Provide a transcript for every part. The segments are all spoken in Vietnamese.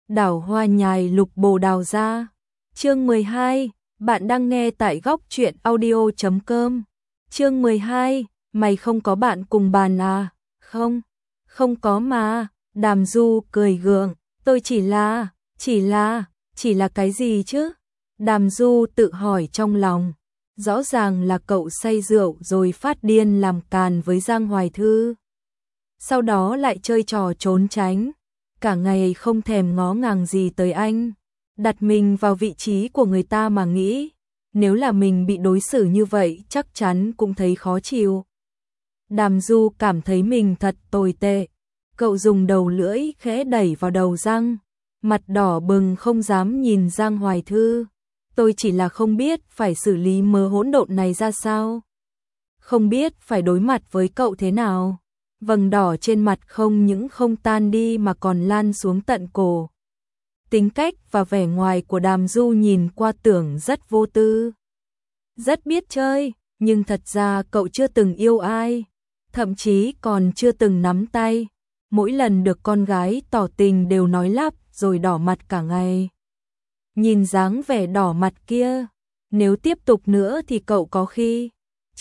đảo hoa nhài lục bồ đào ra. Chương 12, bạn đang nghe tại góc truyện audio.com. Chương 12, mày không có bạn cùng bàn à? Không, không có mà. Đàm Du cười gượng, tôi chỉ là cái gì chứ? Đàm Du tự hỏi trong lòng, rõ ràng là cậu say rượu rồi phát điên làm càn với Giang Hoài Thư. Sau đó lại chơi trò trốn tránh, cả ngày không thèm ngó ngàng gì tới anh. Đặt mình vào vị trí của người ta mà nghĩ, nếu là mình bị đối xử như vậy chắc chắn cũng thấy khó chịu. Đàm Du cảm thấy mình thật tồi tệ. Cậu dùng đầu lưỡi khẽ đẩy vào đầu răng, mặt đỏ bừng không dám nhìn Giang Hoài Thư. Tôi chỉ là không biết phải xử lý mớ hỗn độn này ra sao. Không biết phải đối mặt với cậu thế nào. Vầng đỏ trên mặt không những không tan đi mà còn lan xuống tận cổ. Tính cách và vẻ ngoài của Đàm Du nhìn qua tưởng rất vô tư, rất biết chơi, nhưng thật ra cậu chưa từng yêu ai, thậm chí còn chưa từng nắm tay. Mỗi lần được con gái tỏ tình đều nói lắp rồi đỏ mặt cả ngày. Nhìn dáng vẻ đỏ mặt kia, nếu tiếp tục nữa thì cậu có khi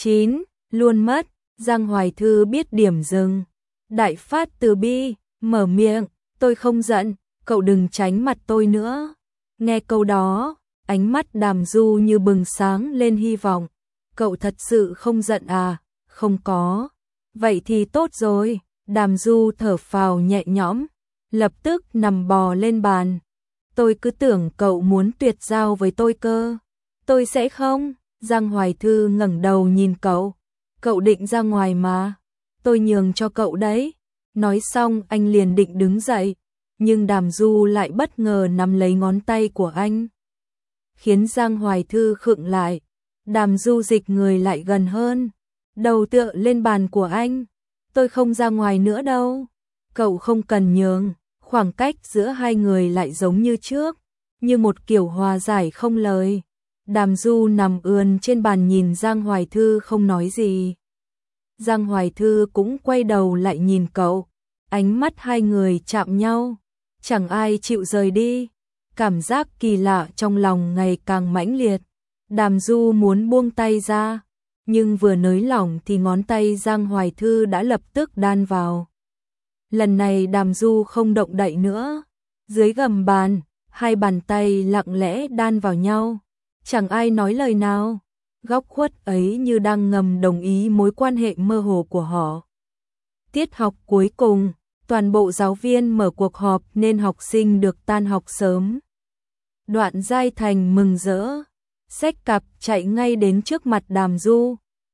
luôn mất. Giang Hoài Thư biết điểm dừng, đại phát từ bi, mở miệng, tôi không giận, cậu đừng tránh mặt tôi nữa. Nghe câu đó, ánh mắt Đàm Du như bừng sáng lên hy vọng. Cậu thật sự không giận à? Không có. Vậy thì tốt rồi. Đàm Du thở phào nhẹ nhõm, lập tức nằm bò lên bàn. Tôi cứ tưởng cậu muốn tuyệt giao với tôi cơ. Tôi sẽ không. Giang Hoài Thư ngẩng đầu nhìn cậu. Cậu định ra ngoài mà. Tôi nhường cho cậu đấy. Nói xong anh liền định đứng dậy, nhưng Đàm Du lại bất ngờ nắm lấy ngón tay của anh, khiến Giang Hoài Thư khựng lại. Đàm Du dịch người lại gần hơn, đầu tựa lên bàn của anh. Tôi không ra ngoài nữa đâu. Cậu không cần nhường. Khoảng cách giữa hai người lại giống như trước, như một kiểu hòa giải không lời. Đàm Du nằm ườn trên bàn nhìn Giang Hoài Thư không nói gì. Giang Hoài Thư cũng quay đầu lại nhìn cậu. Ánh mắt hai người chạm nhau, chẳng ai chịu rời đi. Cảm giác kỳ lạ trong lòng ngày càng mãnh liệt. Đàm Du muốn buông tay ra, nhưng vừa nới lỏng thì ngón tay Giang Hoài Thư đã lập tức đan vào. Lần này Đàm Du không động đậy nữa. Dưới gầm bàn, hai bàn tay lặng lẽ đan vào nhau. Chẳng ai nói lời nào. Góc khuất ấy như đang ngầm đồng ý mối quan hệ mơ hồ của họ. Tiết học cuối cùng, toàn bộ giáo viên mở cuộc họp nên học sinh được tan học sớm. Đoạn Giai Thành mừng rỡ, xách cặp chạy ngay đến trước mặt Đàm Du.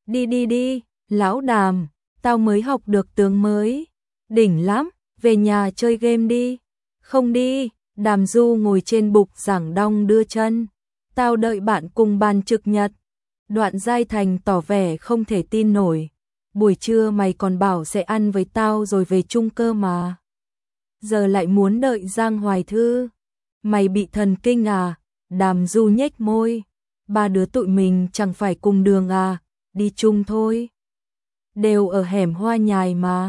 Đi, lão Đàm, tao mới học được tướng mới. Đỉnh lắm, về nhà chơi game đi. Không đi. Đàm Du ngồi trên bục giảng đong đưa chân. Tao đợi bạn cùng bàn trực nhật. Đoạn Giai Thành tỏ vẻ không thể tin nổi. Buổi trưa mày còn bảo sẽ ăn với tao rồi về chung cơ mà. Giờ lại muốn đợi Giang Hoài Thư. Mày bị thần kinh à? Đàm Du nhếch môi. Ba đứa tụi mình chẳng phải cùng đường à? Đi chung thôi. Đều ở hẻm Hoa Nhài mà.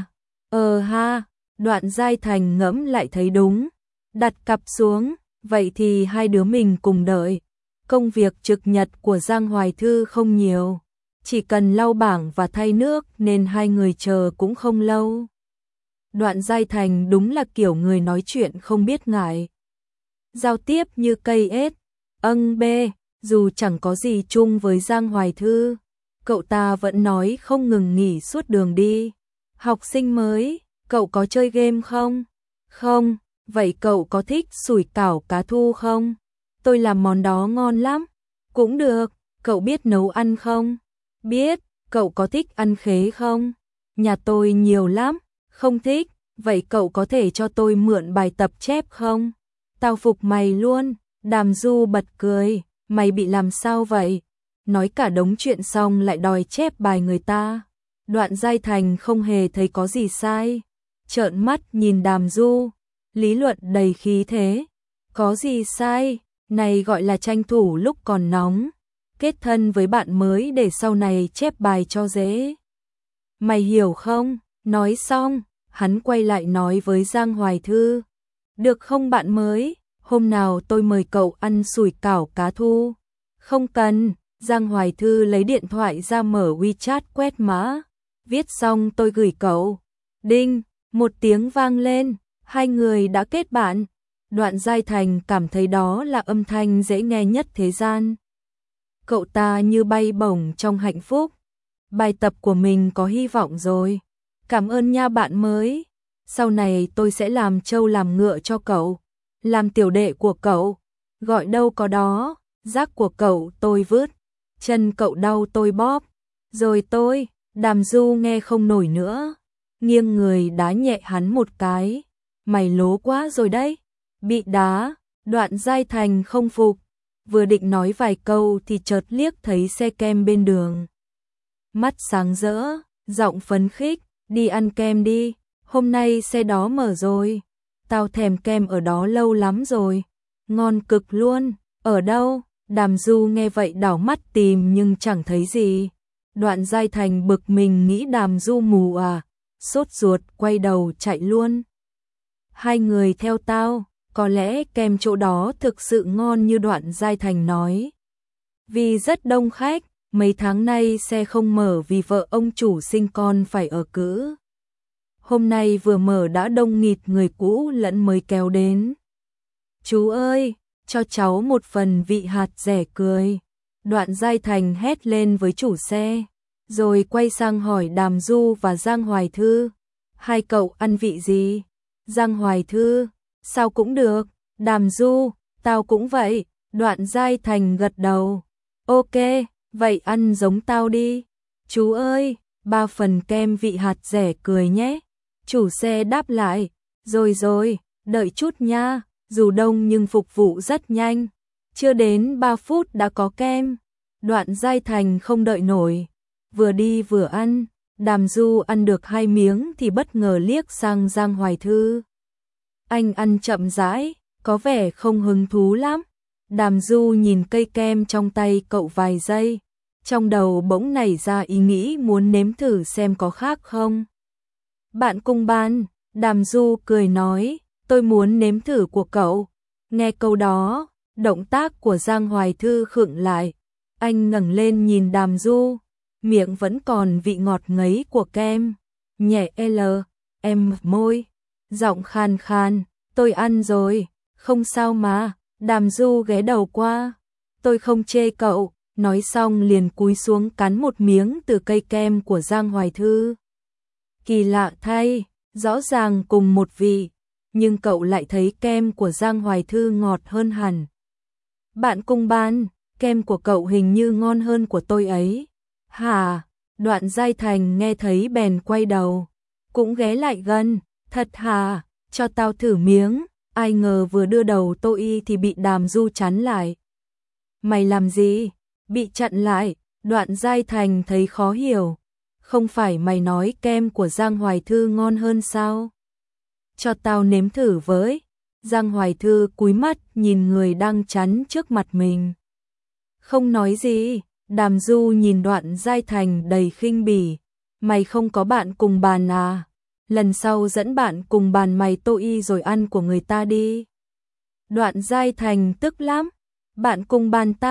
Ha. Đoạn Giai Thành ngẫm lại thấy đúng. Đặt cặp xuống. Vậy thì hai đứa mình cùng đợi. Công việc trực nhật của Giang Hoài Thư không nhiều, chỉ cần lau bảng và thay nước nên hai người chờ cũng không lâu. Đoạn Giai Thành đúng là kiểu người nói chuyện không biết ngại, giao tiếp như cây ếch. Dù chẳng có gì chung với Giang Hoài Thư, cậu ta vẫn nói không ngừng nghỉ suốt đường đi. Học sinh mới, cậu có chơi game không? Không. Vậy cậu có thích sủi cảo cá thu không? Tôi làm món đó ngon lắm. Cũng được. Cậu biết nấu ăn không? Biết. Cậu có thích ăn khế không? Nhà tôi nhiều lắm. Không thích. Vậy cậu có thể cho tôi mượn bài tập chép không? Tao phục mày luôn. Đàm Du bật cười. Mày bị làm sao vậy? Nói cả đống chuyện xong lại đòi chép bài người ta. Đoạn Giai Thành không hề thấy có gì sai, trợn mắt nhìn Đàm Du, lý luận đầy khí thế. Có gì sai? Này gọi là tranh thủ lúc còn nóng, kết thân với bạn mới để sau này chép bài cho dễ. Mày hiểu không? Nói xong, hắn quay lại nói với Giang Hoài Thư. Được không bạn mới, hôm nào tôi mời cậu ăn sủi cảo cá thu. Không cần, Giang Hoài Thư lấy điện thoại ra mở WeChat quét mã. Viết xong tôi gửi cậu. Đinh, một tiếng vang lên, hai người đã kết bạn. Đoạn Giai Thành cảm thấy đó là âm thanh dễ nghe nhất thế gian. Cậu ta như bay bổng trong hạnh phúc. Bài tập của mình có hy vọng rồi. Cảm ơn nha bạn mới. Sau này tôi sẽ làm trâu làm ngựa cho cậu. Làm tiểu đệ của cậu. Gọi đâu có đó. Rác của cậu tôi vứt. Chân cậu đau tôi bóp. Rồi tôi, Đàm Du nghe không nổi nữa. Nghiêng người đá nhẹ hắn một cái. Mày lố quá rồi đấy. Bị đá, Đoạn Giai Thành không phục. Vừa định nói vài câu thì chợt liếc thấy xe kem bên đường. Mắt sáng rỡ, giọng phấn khích, đi ăn kem đi, hôm nay xe đó mở rồi. Tao thèm kem ở đó lâu lắm rồi. Ngon cực luôn, ở đâu? Đàm Du nghe vậy đảo mắt tìm nhưng chẳng thấy gì. Đoạn Giai Thành bực mình nghĩ Đàm Du mù à, sốt ruột quay đầu chạy luôn. Hai người theo tao, có lẽ kem chỗ đó thực sự ngon như Đoạn Giai Thành nói. Vì rất đông khách, mấy tháng nay xe không mở vì vợ ông chủ sinh con phải ở cữ. Hôm nay vừa mở đã đông nghịt người cũ lẫn mới kéo đến. Chú ơi, cho cháu một phần vị hạt rẻ cười. Đoạn Giai Thành hét lên với chủ xe, rồi quay sang hỏi Đàm Du và Giang Hoài Thư. Hai cậu ăn vị gì? Giang Hoài Thư, sao cũng được. Đàm Du, tao cũng vậy. Đoạn Giai Thành gật đầu. Ok, vậy ăn giống tao đi. Chú ơi, 3 phần kem vị hạt rẻ cười nhé. Chủ xe đáp lại. Rồi, đợi chút nha. Dù đông nhưng phục vụ rất nhanh. Chưa đến 3 phút đã có kem. Đoạn Giai Thành không đợi nổi. Vừa đi vừa ăn. Đàm Du ăn được 2 miếng thì bất ngờ liếc sang Giang Hoài Thư. Anh ăn chậm rãi, có vẻ không hứng thú lắm. Đàm Du nhìn cây kem trong tay cậu vài giây. Trong đầu bỗng nảy ra ý nghĩ muốn nếm thử xem có khác không. Bạn cùng bàn, Đàm Du cười nói, tôi muốn nếm thử của cậu. Nghe câu đó, động tác của Giang Hoài Thư khựng lại. Anh ngẩng lên nhìn Đàm Du, miệng vẫn còn vị ngọt ngấy của kem. Nhẹ em môi, giọng khan khan, tôi ăn rồi, không sao mà. Đàm Du ghé đầu qua, tôi không chê cậu, nói xong liền cúi xuống cắn một miếng từ cây kem của Giang Hoài Thư. Kỳ lạ thay, rõ ràng cùng một vị, nhưng cậu lại thấy kem của Giang Hoài Thư ngọt hơn hẳn. Bạn cùng bàn, kem của cậu hình như ngon hơn của tôi ấy. Hả? Đoạn Giai Thành nghe thấy bèn quay đầu, cũng ghé lại gần, thật hả? Cho tao thử miếng. Ai ngờ vừa đưa đầu tô y thì bị Đàm Du chắn lại. Mày làm gì? Bị chặn lại. Đoạn Giai Thành thấy khó hiểu. Không phải mày nói kem của Giang Hoài Thư ngon hơn sao? Cho tao nếm thử với. Giang Hoài Thư cúi mắt nhìn người đang chắn trước mặt mình. Không nói gì. Đàm Du nhìn Đoạn Giai Thành đầy khinh bỉ. Mày không có bạn cùng bàn à? Lần sau dẫn bạn cùng bàn mày tô y rồi ăn của người ta đi. Đoạn Giai Thành tức lắm. Bạn cùng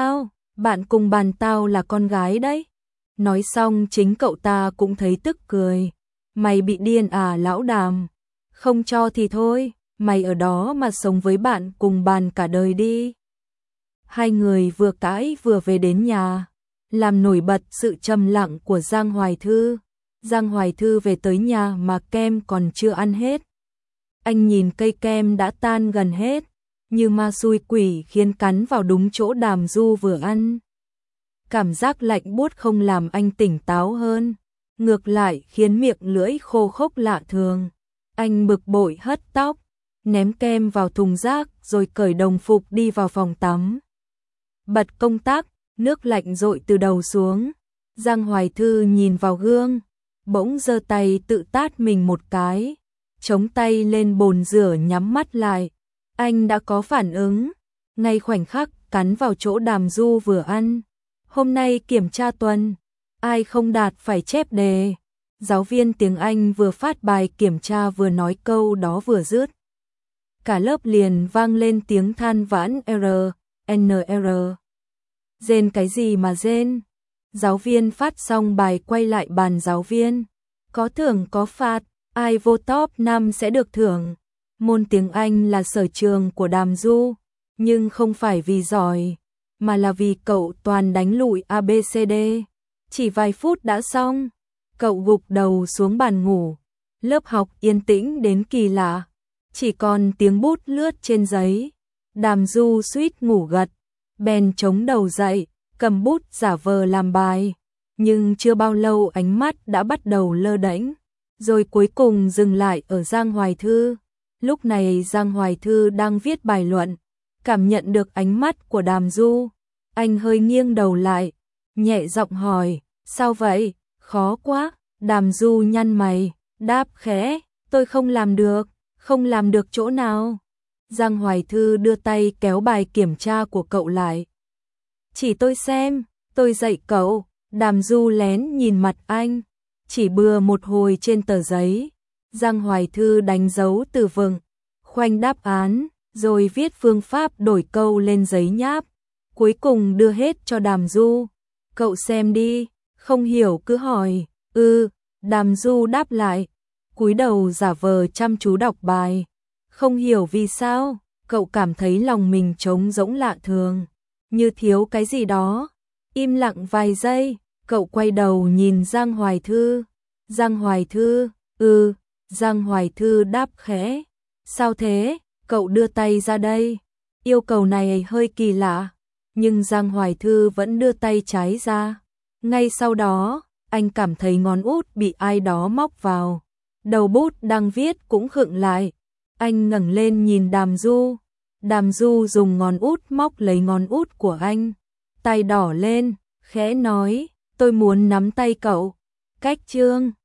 bàn tao là con gái đấy. Nói xong chính cậu ta cũng thấy tức cười. Mày bị điên à lão Đàm? Không cho thì thôi, mày ở đó mà sống với bạn cùng bàn cả đời đi. Hai người vừa cãi vừa về đến nhà, làm nổi bật sự trầm lặng của Giang Hoài Thư. Giang Hoài Thư về tới nhà mà kem còn chưa ăn hết. Anh nhìn cây kem đã tan gần hết, như ma xui quỷ khiến cắn vào đúng chỗ Đàm Du vừa ăn. Cảm giác lạnh buốt không làm anh tỉnh táo hơn, ngược lại khiến miệng lưỡi khô khốc lạ thường. Anh bực bội hất tóc, ném kem vào thùng rác rồi cởi đồng phục đi vào phòng tắm. Bật công tắc, nước lạnh dội từ đầu xuống. Giang Hoài Thư nhìn vào gương, bỗng giơ tay tự tát mình một cái, chống tay lên bồn rửa nhắm mắt lại. Anh đã có phản ứng, ngay khoảnh khắc cắn vào chỗ Đàm Du vừa ăn. Hôm nay kiểm tra tuần, ai không đạt phải chép đề. Giáo viên tiếng Anh vừa phát bài kiểm tra vừa nói câu đó vừa dứt. cả lớp liền vang lên tiếng than vãn NR. Rên cái gì mà rên? Giáo viên phát xong bài quay lại bàn giáo viên. Có thưởng có phạt, ai vô top 5 sẽ được thưởng. Môn tiếng Anh là sở trường của Đàm Du, nhưng không phải vì giỏi, mà là vì cậu toàn đánh lụi ABCD. Chỉ vài phút đã xong, cậu gục đầu xuống bàn ngủ. Lớp học yên tĩnh đến kỳ lạ, chỉ còn tiếng bút lướt trên giấy. Đàm Du suýt ngủ gật, bèn chống đầu dậy, cầm bút giả vờ làm bài. Nhưng chưa bao lâu ánh mắt đã bắt đầu lơ đễnh, rồi cuối cùng dừng lại ở Giang Hoài Thư. Lúc này Giang Hoài Thư đang viết bài luận, cảm nhận được ánh mắt của Đàm Du. Anh hơi nghiêng đầu lại, nhẹ giọng hỏi, sao vậy, khó quá. Đàm Du nhăn mày, đáp khẽ, tôi không làm được chỗ nào. Giang Hoài Thư đưa tay kéo bài kiểm tra của cậu lại. Chỉ tôi xem, tôi dạy cậu. Đàm Du lén nhìn mặt anh, chỉ bừa một hồi trên tờ giấy. Giang Hoài Thư đánh dấu từ vựng, khoanh đáp án, rồi viết phương pháp đổi câu lên giấy nháp. Cuối cùng đưa hết cho Đàm Du. Cậu xem đi, không hiểu cứ hỏi. Đàm Du đáp lại, cúi đầu giả vờ chăm chú đọc bài. Không hiểu vì sao, cậu cảm thấy lòng mình trống rỗng lạ thường, như thiếu cái gì đó. Im lặng vài giây, cậu quay đầu nhìn Giang Hoài Thư. Giang Hoài Thư, Giang Hoài Thư đáp khẽ. Sao thế? Cậu đưa tay ra đây. Yêu cầu này hơi kỳ lạ, nhưng Giang Hoài Thư vẫn đưa tay trái ra. Ngay sau đó, anh cảm thấy ngón út bị ai đó móc vào. Đầu bút đang viết cũng khựng lại. Anh ngẩng lên nhìn Đàm Du. Đàm Du dùng ngón út móc lấy ngón út của anh. Tay đỏ lên, khẽ nói, tôi muốn nắm tay cậu. Cách chương